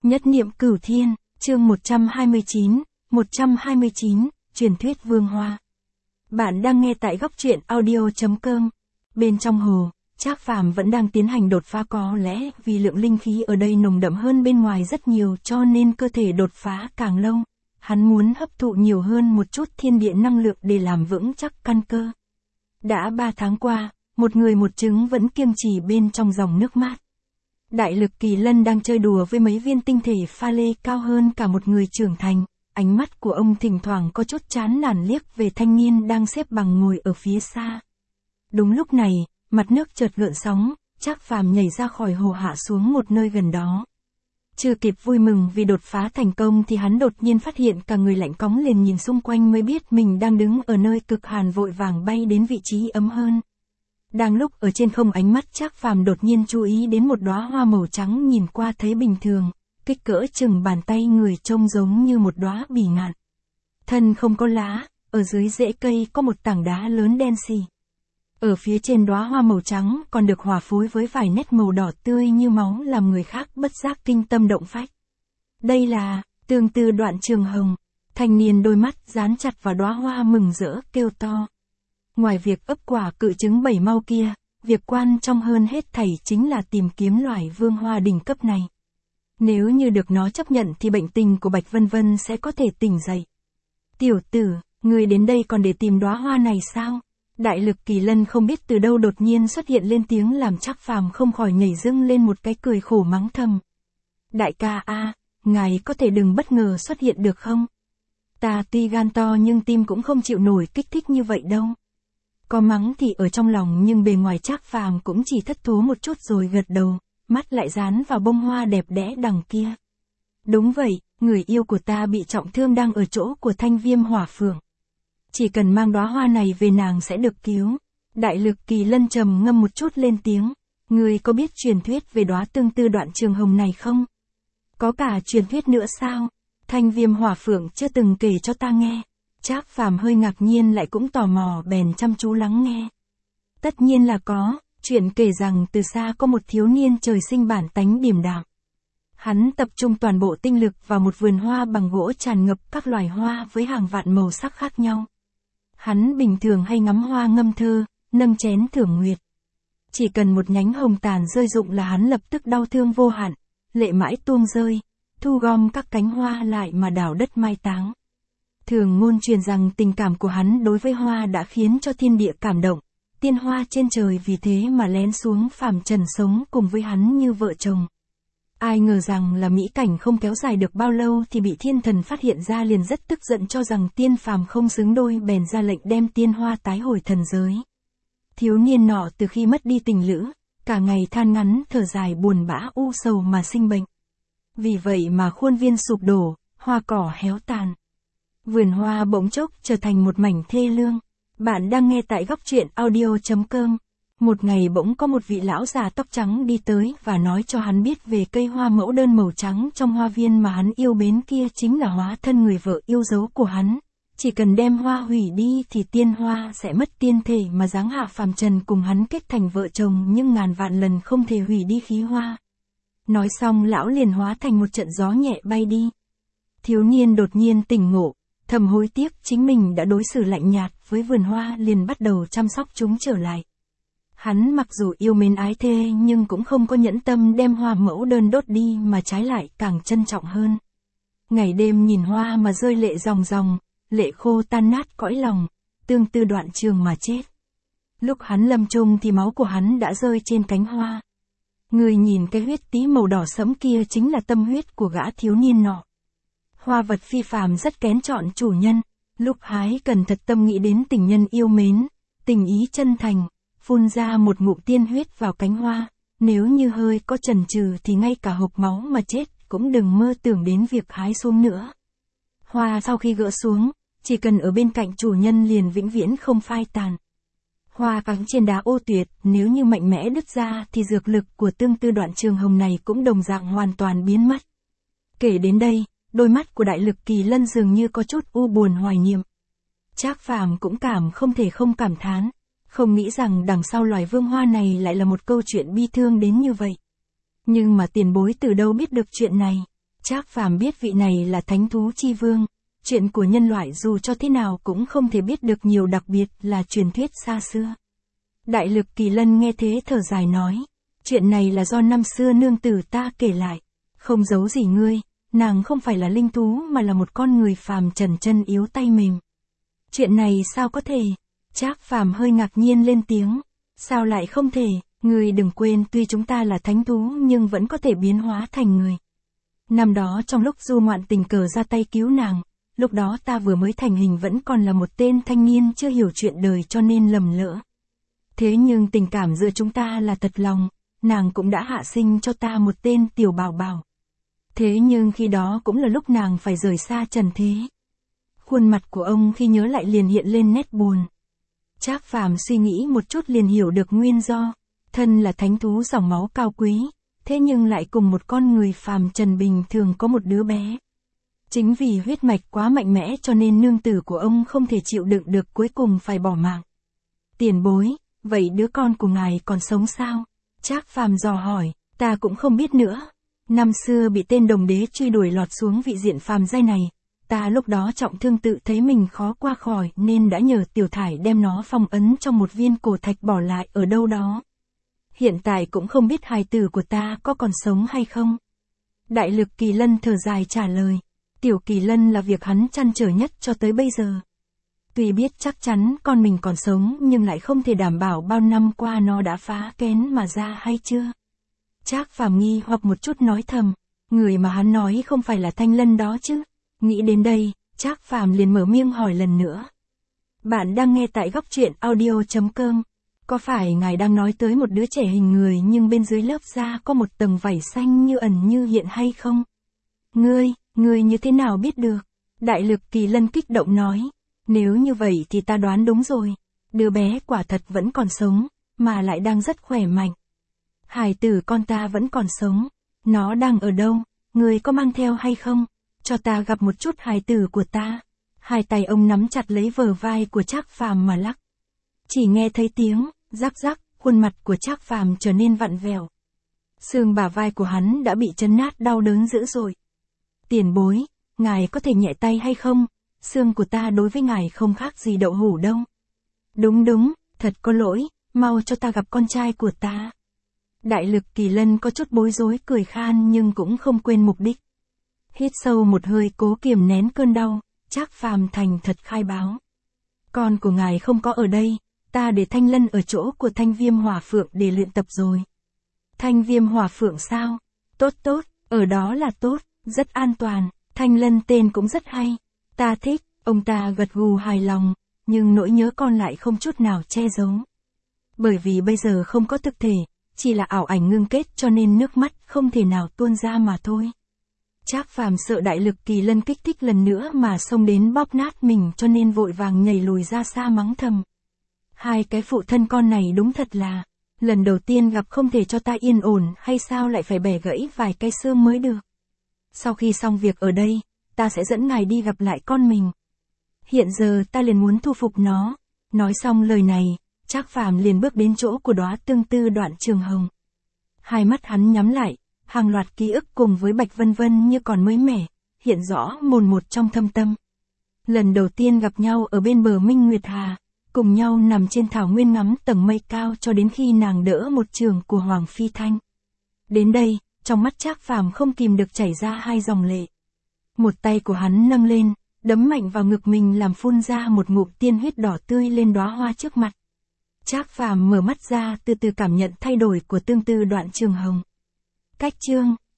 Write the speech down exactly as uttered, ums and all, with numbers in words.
Nhất niệm cửu thiên, chương một trăm hai mươi chín, một trăm hai mươi chín, truyền thuyết Vương Hoa. Bạn đang nghe tại góc truyện audio chấm com. Bên trong hồ, Trác Phàm vẫn đang tiến hành đột phá, có lẽ vì lượng linh khí ở đây nồng đậm hơn bên ngoài rất nhiều cho nên cơ thể đột phá càng lâu. Hắn muốn hấp thụ nhiều hơn một chút thiên địa năng lượng để làm vững chắc căn cơ. Đã ba tháng qua, một người một trứng vẫn kiêng trì bên trong dòng nước mát. Đại lực kỳ lân đang chơi đùa với mấy viên tinh thể pha lê cao hơn cả một người trưởng thành, ánh mắt của ông thỉnh thoảng có chút chán nản liếc về thanh niên đang xếp bằng ngồi ở phía xa. Đúng lúc này, mặt nước chợt gợn sóng, Trác Phàm nhảy ra khỏi hồ hạ xuống một nơi gần đó. Chưa kịp vui mừng vì đột phá thành công thì hắn đột nhiên phát hiện cả người lạnh cóng, liền nhìn xung quanh mới biết mình đang đứng ở nơi cực hàn, vội vàng bay đến vị trí ấm hơn. Đang lúc ở trên không, ánh mắt Trác Phàm đột nhiên chú ý đến một đóa hoa màu trắng, nhìn qua thấy bình thường, kích cỡ chừng bàn tay người, trông giống như một đóa bỉ ngạn. Thân không có lá, ở dưới rễ cây có một tảng đá lớn đen xì. Ở phía trên đóa hoa màu trắng còn được hòa phối với vài nét màu đỏ tươi như máu, làm người khác bất giác kinh tâm động phách. Đây là Tương Tư Đoạn Trường Hồng. Thanh niên đôi mắt dán chặt vào đóa hoa mừng rỡ kêu to. Ngoài việc ấp quả cự trứng bảy mau kia, việc quan trọng hơn hết thảy chính là tìm kiếm loài vương hoa đỉnh cấp này. Nếu như được nó chấp nhận thì bệnh tình của Bạch Vân Vân sẽ có thể tỉnh dậy. Tiểu tử, người đến đây còn để tìm đóa hoa này sao? Đại lực kỳ lân không biết từ đâu đột nhiên xuất hiện lên tiếng, làm Trác Phàm không khỏi nhảy dựng lên một cái, cười khổ mắng thầm. Đại ca a, ngài có thể đừng bất ngờ xuất hiện được không? Ta tuy gan to nhưng tim cũng không chịu nổi kích thích như vậy đâu. Có mắng thì ở trong lòng, nhưng bề ngoài Trác Phàm cũng chỉ thất thố một chút rồi gật đầu, mắt lại dán vào bông hoa đẹp đẽ đằng kia. Đúng vậy, người yêu của ta bị trọng thương đang ở chỗ của Thanh Viêm Hỏa Phượng. Chỉ cần mang đóa hoa này về nàng sẽ được cứu. Đại lực kỳ lân trầm ngâm một chút lên tiếng. Người có biết truyền thuyết về đóa Tương Tư Đoạn Trường Hồng này không? Có cả truyền thuyết nữa sao? Thanh Viêm Hỏa Phượng chưa từng kể cho ta nghe. Trác Phàm hơi ngạc nhiên lại cũng tò mò, bèn chăm chú lắng nghe. Tất nhiên là có, chuyện kể rằng từ xa có một thiếu niên trời sinh bản tánh điềm đạm. Hắn tập trung toàn bộ tinh lực vào một vườn hoa bằng gỗ tràn ngập các loài hoa với hàng vạn màu sắc khác nhau. Hắn bình thường hay ngắm hoa ngâm thơ, nâng chén thưởng nguyệt. Chỉ cần một nhánh hồng tàn rơi rụng là hắn lập tức đau thương vô hạn, lệ mãi tuôn rơi, thu gom các cánh hoa lại mà đào đất mai táng. Thường ngôn truyền rằng tình cảm của hắn đối với hoa đã khiến cho thiên địa cảm động, tiên hoa trên trời vì thế mà lén xuống phàm trần sống cùng với hắn như vợ chồng. Ai ngờ rằng là mỹ cảnh không kéo dài được bao lâu thì bị thiên thần phát hiện ra, liền rất tức giận cho rằng tiên phàm không xứng đôi, bèn ra lệnh đem tiên hoa tái hồi thần giới. Thiếu niên nọ từ khi mất đi tình lữ, cả ngày than ngắn thở dài, buồn bã u sầu mà sinh bệnh. Vì vậy mà khuôn viên sụp đổ, hoa cỏ héo tàn. Vườn hoa bỗng chốc trở thành một mảnh thê lương. Bạn đang nghe tại góc truyện audio chấm com. Một ngày bỗng có một vị lão già tóc trắng đi tới và nói cho hắn biết về cây hoa mẫu đơn màu trắng trong hoa viên mà hắn yêu mến kia chính là hóa thân người vợ yêu dấu của hắn. Chỉ cần đem hoa hủy đi thì tiên hoa sẽ mất tiên thể mà giáng hạ phàm trần cùng hắn kết thành vợ chồng, nhưng ngàn vạn lần không thể hủy đi khí hoa. Nói xong lão liền hóa thành một trận gió nhẹ bay đi. Thiếu niên đột nhiên tỉnh ngộ, thầm hối tiếc chính mình đã đối xử lạnh nhạt với vườn hoa, liền bắt đầu chăm sóc chúng trở lại. Hắn mặc dù yêu mến ái thê nhưng cũng không có nhẫn tâm đem hoa mẫu đơn đốt đi, mà trái lại càng trân trọng hơn. Ngày đêm nhìn hoa mà rơi lệ ròng ròng, lệ khô tan nát cõi lòng, tương tư đoạn trường mà chết. Lúc hắn lâm chung thì máu của hắn đã rơi trên cánh hoa. Người nhìn cái huyết tí màu đỏ sẫm kia chính là tâm huyết của gã thiếu niên nọ. Hoa vật phi phàm rất kén chọn chủ nhân, lúc hái cần thật tâm nghĩ đến tình nhân yêu mến, tình ý chân thành, phun ra một ngụm tiên huyết vào cánh hoa, nếu như hơi có chần chừ thì ngay cả hộc máu mà chết cũng đừng mơ tưởng đến việc hái xuống nữa. Hoa sau khi gỡ xuống, chỉ cần ở bên cạnh chủ nhân liền vĩnh viễn không phai tàn. Hoa cắm trên đá ô tuyệt, nếu như mạnh mẽ đứt ra thì dược lực của Tương Tư Đoạn Trường Hồng này cũng đồng dạng hoàn toàn biến mất. Kể đến đây, đôi mắt của đại lực kỳ lân dường như có chút u buồn hoài niệm. Trác Phàm cũng cảm không thể không cảm thán, không nghĩ rằng đằng sau loài vương hoa này lại là một câu chuyện bi thương đến như vậy. Nhưng mà tiền bối từ đâu biết được chuyện này? Trác Phàm biết vị này là thánh thú chi vương, chuyện của nhân loại dù cho thế nào cũng không thể biết được nhiều, đặc biệt là truyền thuyết xa xưa. Đại Lực Kỳ Lân nghe thế thở dài nói, chuyện này là do năm xưa nương tử ta kể lại, không giấu gì ngươi, nàng không phải là linh thú mà là một con người phàm trần chân yếu tay mềm. Chuyện này sao có thể? Trác Phàm hơi ngạc nhiên lên tiếng, sao lại không thể, ngươi đừng quên tuy chúng ta là thánh thú nhưng vẫn có thể biến hóa thành người. Năm đó trong lúc Du Ngoạn tình cờ ra tay cứu nàng, lúc đó ta vừa mới thành hình vẫn còn là một tên thanh niên chưa hiểu chuyện đời cho nên lầm lỡ. Thế nhưng tình cảm giữa chúng ta là thật lòng, nàng cũng đã hạ sinh cho ta một tên tiểu bảo bảo. Thế nhưng khi đó cũng là lúc nàng phải rời xa trần thế. Khuôn mặt của ông khi nhớ lại liền hiện lên nét buồn. Trác Phàm suy nghĩ một chút liền hiểu được nguyên do, thân là thánh thú dòng máu cao quý, thế nhưng lại cùng một con người phàm trần bình thường có một đứa bé. Chính vì huyết mạch quá mạnh mẽ cho nên nương tử của ông không thể chịu đựng được, cuối cùng phải bỏ mạng. Tiền bối, vậy đứa con của ngài còn sống sao? Trác Phàm dò hỏi, ta cũng không biết nữa. Năm xưa bị tên đồng đế truy đuổi lọt xuống vị diện phàm giai này, ta lúc đó trọng thương tự thấy mình khó qua khỏi nên đã nhờ Tiểu Thải đem nó phong ấn trong một viên cổ thạch bỏ lại ở đâu đó. Hiện tại cũng không biết hài tử của ta có còn sống hay không. Đại Lực Kỳ Lân thở dài trả lời, Tiểu Kỳ Lân là việc hắn trăn trở nhất cho tới bây giờ. Tuy biết chắc chắn con mình còn sống nhưng lại không thể đảm bảo bao năm qua nó đã phá kén mà ra hay chưa. Trác Phàm nghi hoặc một chút nói thầm, người mà hắn nói không phải là Thanh Lân đó chứ. Nghĩ đến đây, Trác Phàm liền mở miệng hỏi lần nữa. Bạn đang nghe tại góc truyện audio chấm com. Có phải ngài đang nói tới một đứa trẻ hình người nhưng bên dưới lớp da có một tầng vảy xanh như ẩn như hiện hay không? Ngươi, ngươi như thế nào biết được? Đại Lực Kỳ Lân kích động nói. Nếu như vậy thì ta đoán đúng rồi. Đứa bé quả thật vẫn còn sống, mà lại đang rất khỏe mạnh. Hài tử con ta vẫn còn sống. Nó đang ở đâu? Ngươi có mang theo hay không? Cho ta gặp một chút hài tử của ta. Hai tay ông nắm chặt lấy bờ vai của Trác Phàm mà lắc. Chỉ nghe thấy tiếng rắc rắc, khuôn mặt của Trác Phàm trở nên vặn vẹo. Xương bả vai của hắn đã bị chấn nát đau đớn dữ dội. Tiền bối, ngài có thể nhẹ tay hay không? Xương của ta đối với ngài không khác gì đậu hũ đâu. Đúng đúng, thật có lỗi, mau cho ta gặp con trai của ta. Đại Lực Kỳ Lân có chút bối rối cười khan nhưng cũng không quên mục đích. Hít sâu một hơi cố kiềm nén cơn đau, Trác Phàm thành thật khai báo. Con của ngài không có ở đây, ta để Thanh Lân ở chỗ của Thanh Viêm Hỏa Phượng để luyện tập rồi. Thanh Viêm Hỏa Phượng sao? Tốt tốt, ở đó là tốt, rất an toàn, Thanh Lân tên cũng rất hay. Ta thích, ông ta gật gù hài lòng, nhưng nỗi nhớ con lại không chút nào che giấu. Bởi vì bây giờ không có thực thể, chỉ là ảo ảnh ngưng kết cho nên nước mắt không thể nào tuôn ra mà thôi. Trác Phàm sợ Đại Lực Kỳ Lân kích thích lần nữa mà xông đến bóp nát mình cho nên vội vàng nhảy lùi ra xa mắng thầm. Hai cái phụ thân con này đúng thật là, lần đầu tiên gặp không thể cho ta yên ổn hay sao lại phải bẻ gãy vài cái xương mới được. Sau khi xong việc ở đây, ta sẽ dẫn ngài đi gặp lại con mình. Hiện giờ ta liền muốn thu phục nó. Nói xong lời này, Trác Phàm liền bước đến chỗ của đóa tương tư Đoạn Trường Hồng. Hai mắt hắn nhắm lại, hàng loạt ký ức cùng với Bạch Vân Vân như còn mới mẻ, hiện rõ mồn một trong thâm tâm. Lần đầu tiên gặp nhau ở bên bờ Minh Nguyệt Hà, cùng nhau nằm trên thảo nguyên ngắm tầng mây cao cho đến khi nàng đỡ một trường của Hoàng Phi Thanh. Đến đây, trong mắt Trác Phàm không kìm được chảy ra hai dòng lệ. Một tay của hắn nâng lên, đấm mạnh vào ngực mình làm phun ra một ngụm tiên huyết đỏ tươi lên đóa hoa trước mặt. Trác Phàm mở mắt ra từ từ cảm nhận thay đổi của tương tư Đoạn Trường Hồng. Cách chương